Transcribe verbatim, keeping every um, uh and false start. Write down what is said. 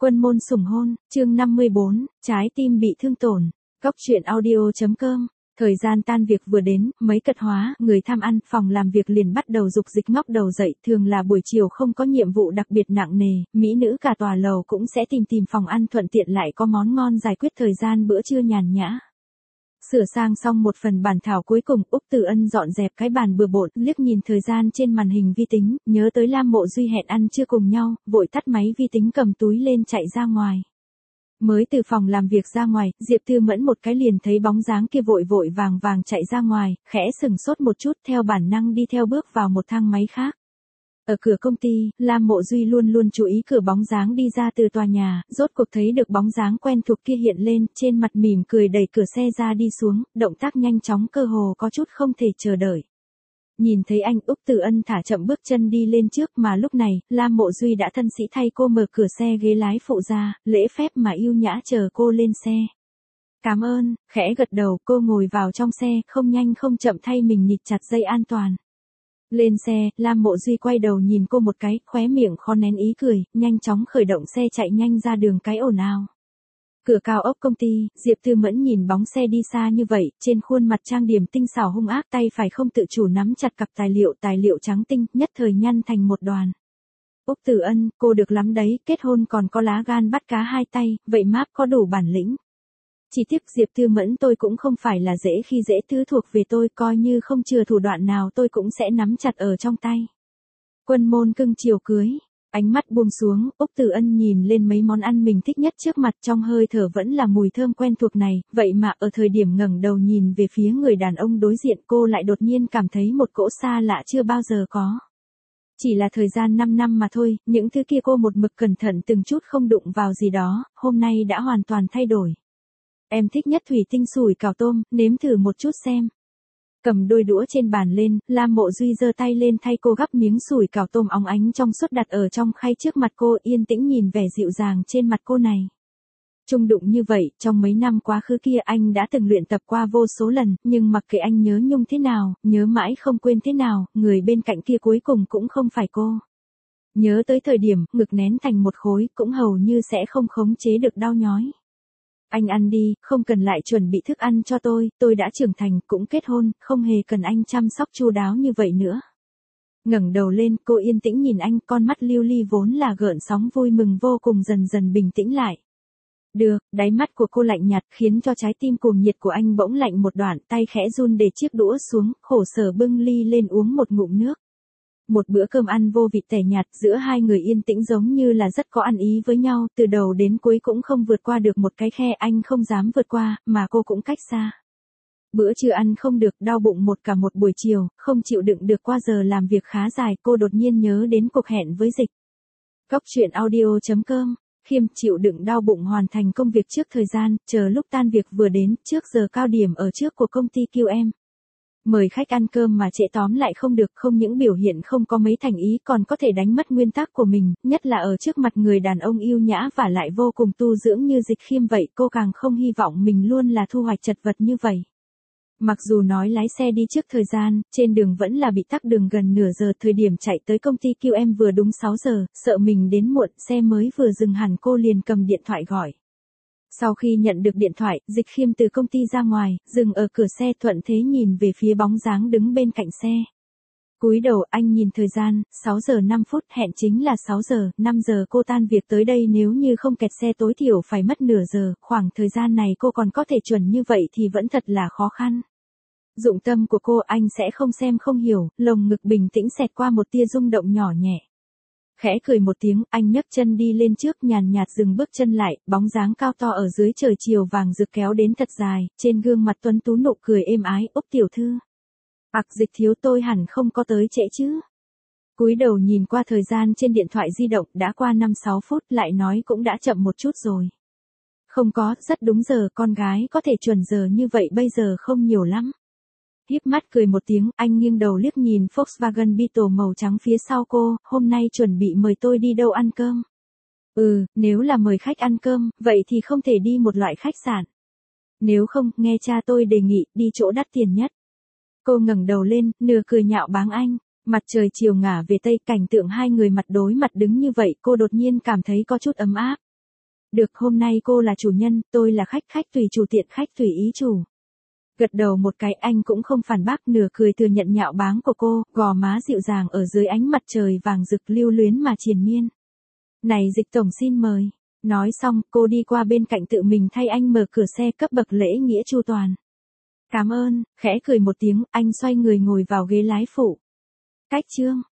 Quân môn sủng hôn, chương năm mươi bốn, trái tim bị thương tổn. Cốc truyện audio.com. Thời gian tan việc vừa đến, mấy cật hóa, người tham ăn, phòng làm việc liền bắt đầu dục dịch ngóc đầu dậy, thường là buổi chiều không có nhiệm vụ đặc biệt nặng nề, mỹ nữ cả tòa lầu cũng sẽ tìm tìm phòng ăn thuận tiện lại có món ngon giải quyết thời gian bữa trưa nhàn nhã. Sửa sang xong một phần bản thảo cuối cùng, Úc Tử Ân dọn dẹp cái bàn bừa bộn, liếc nhìn thời gian trên màn hình vi tính, nhớ tới Lam Mộ Duy hẹn ăn trưa cùng nhau, vội tắt máy vi tính cầm túi lên chạy ra ngoài. Mới từ phòng làm việc ra ngoài, Diệp Tư Mẫn một cái liền thấy bóng dáng kia vội vội vàng vàng chạy ra ngoài, khẽ sừng sốt một chút theo bản năng đi theo bước vào một thang máy khác. Ở cửa công ty, Lam Mộ Duy luôn luôn chú ý cửa bóng dáng đi ra từ tòa nhà, rốt cuộc thấy được bóng dáng quen thuộc kia hiện lên, trên mặt mỉm cười đẩy cửa xe ra đi xuống, động tác nhanh chóng cơ hồ có chút không thể chờ đợi. Nhìn thấy anh, Úc Tử Ân thả chậm bước chân đi lên trước mà lúc này, Lam Mộ Duy đã thân sĩ thay cô mở cửa xe ghế lái phụ ra, lễ phép mà yêu nhã chờ cô lên xe. Cảm ơn, khẽ gật đầu, cô ngồi vào trong xe, không nhanh không chậm thay mình nhịt chặt dây an toàn. Lên xe, Lam Mộ Duy quay đầu nhìn cô một cái, khóe miệng khó nén ý cười, nhanh chóng khởi động xe chạy nhanh ra đường cái ồn ào. Cửa cao ốc công ty, Diệp Tư Mẫn nhìn bóng xe đi xa như vậy, trên khuôn mặt trang điểm tinh xảo hung ác, tay phải không tự chủ nắm chặt cặp tài liệu, tài liệu trắng tinh, nhất thời nhăn thành một đoàn. Úc Tử Ân, cô được lắm đấy, kết hôn còn có lá gan bắt cá hai tay, vậy máp có đủ bản lĩnh. Chỉ tiếc Diệp Tư Mẫn tôi cũng không phải là dễ khi dễ, thứ thuộc về tôi, coi như không chừa thủ đoạn nào tôi cũng sẽ nắm chặt ở trong tay. Quân môn cưng chiều cưới. Ánh mắt buông xuống, Úc Tử Ân nhìn lên mấy món ăn mình thích nhất trước mặt, trong hơi thở vẫn là mùi thơm quen thuộc này, vậy mà ở thời điểm ngẩng đầu nhìn về phía người đàn ông đối diện cô lại đột nhiên cảm thấy một cỗ xa lạ chưa bao giờ có. Chỉ là thời gian năm năm mà thôi, những thứ kia cô một mực cẩn thận từng chút không đụng vào gì đó, hôm nay đã hoàn toàn thay đổi. Em thích nhất thủy tinh sủi cảo tôm, nếm thử một chút xem. Cầm đôi đũa trên bàn lên, Lam Mộ Duy giơ tay lên thay cô gắp miếng sủi cảo tôm óng ánh trong suốt đặt ở trong khay trước mặt cô, yên tĩnh nhìn vẻ dịu dàng trên mặt cô này. Chung đụng như vậy, trong mấy năm quá khứ kia anh đã từng luyện tập qua vô số lần, nhưng mặc kệ anh nhớ nhung thế nào, nhớ mãi không quên thế nào, người bên cạnh kia cuối cùng cũng không phải cô. Nhớ tới thời điểm, ngực nén thành một khối, cũng hầu như sẽ không khống chế được đau nhói. Anh ăn đi, không cần lại chuẩn bị thức ăn cho tôi, tôi đã trưởng thành, cũng kết hôn, không hề cần anh chăm sóc chu đáo như vậy nữa. Ngẩng đầu lên, cô yên tĩnh nhìn anh, con mắt lưu ly vốn là gợn sóng vui mừng vô cùng dần dần bình tĩnh lại. Được, đáy mắt của cô lạnh nhạt khiến cho trái tim cuồng nhiệt của anh bỗng lạnh một đoạn, tay khẽ run để chiếc đũa xuống, khổ sở bưng ly lên uống một ngụm nước. Một bữa cơm ăn vô vị tẻ nhạt, giữa hai người yên tĩnh giống như là rất có ăn ý với nhau, từ đầu đến cuối cũng không vượt qua được một cái khe, anh không dám vượt qua, mà cô cũng cách xa. Bữa trưa ăn không được, đau bụng một cả một buổi chiều, không chịu đựng được qua giờ làm việc khá dài, cô đột nhiên nhớ đến cuộc hẹn với Dịch. Cốc truyện audio.com. Khiêm chịu đựng đau bụng hoàn thành công việc trước thời gian, chờ lúc tan việc vừa đến, trước giờ cao điểm ở trước của công ty quy em. Mời khách ăn cơm mà trễ tóm lại không được, không những biểu hiện không có mấy thành ý còn có thể đánh mất nguyên tắc của mình, nhất là ở trước mặt người đàn ông yêu nhã và lại vô cùng tu dưỡng như Dịch Khiêm vậy, cô càng không hy vọng mình luôn là thu hoạch chật vật như vậy. Mặc dù nói lái xe đi trước thời gian, trên đường vẫn là bị tắc đường gần nửa giờ, thời điểm chạy tới công ty quy em vừa đúng sáu giờ, sợ mình đến muộn, xe mới vừa dừng hẳn cô liền cầm điện thoại gọi. Sau khi nhận được điện thoại, Dịch Khiêm từ công ty ra ngoài, dừng ở cửa xe thuận thế nhìn về phía bóng dáng đứng bên cạnh xe. Cúi đầu anh nhìn thời gian, sáu giờ năm phút, hẹn chính là sáu giờ, năm giờ cô tan việc tới đây, nếu như không kẹt xe tối thiểu phải mất nửa giờ, khoảng thời gian này cô còn có thể chuẩn như vậy thì vẫn thật là khó khăn. Dụng tâm của cô anh sẽ không xem không hiểu, lồng ngực bình tĩnh xẹt qua một tia rung động nhỏ nhẹ. Khẽ cười một tiếng, anh nhấc chân đi lên trước, nhàn nhạt dừng bước chân lại, bóng dáng cao to ở dưới trời chiều vàng rực kéo đến thật dài, trên gương mặt tuấn tú nụ cười êm ái, Úc tiểu thư. Ặc Dịch thiếu, tôi hẳn không có tới trễ chứ. Cúi đầu nhìn qua thời gian trên điện thoại di động, đã qua năm sáu phút, lại nói cũng đã chậm một chút rồi. Không có, rất đúng giờ, con gái có thể chuẩn giờ như vậy bây giờ không nhiều lắm. Híp mắt cười một tiếng, anh nghiêng đầu liếc nhìn Volkswagen Beetle màu trắng phía sau cô, hôm nay chuẩn bị mời tôi đi đâu ăn cơm? Ừ, nếu là mời khách ăn cơm, vậy thì không thể đi một loại khách sạn. Nếu không, nghe cha tôi đề nghị, đi chỗ đắt tiền nhất. Cô ngẩng đầu lên, nửa cười nhạo báng anh, mặt trời chiều ngả về tây, cảnh tượng hai người mặt đối mặt đứng như vậy, cô đột nhiên cảm thấy có chút ấm áp. Được, hôm nay cô là chủ nhân, tôi là khách, khách tùy chủ tiện khách tùy ý chủ. Gật đầu một cái, anh cũng không phản bác, nửa cười thừa nhận nhạo báng của cô, gò má dịu dàng ở dưới ánh mặt trời vàng rực lưu luyến mà triền miên. Này Dịch tổng xin mời. Nói xong, cô đi qua bên cạnh tự mình thay anh mở cửa xe, cấp bậc lễ nghĩa chu toàn. Cảm ơn, khẽ cười một tiếng, anh xoay người ngồi vào ghế lái phụ. Cách chương.